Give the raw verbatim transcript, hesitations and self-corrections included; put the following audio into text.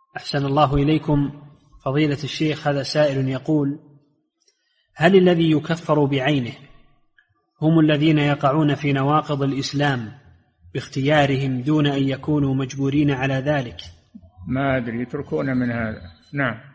أحسن الله إليكم فضيلة الشيخ. هذا سائل يقول: هل الذي يكفر بعينه هم الذين يقعون في نواقض الإسلام باختيارهم دون أن يكونوا مجبورين على ذلك؟ ما أدري، يتركون من هذا. نعم.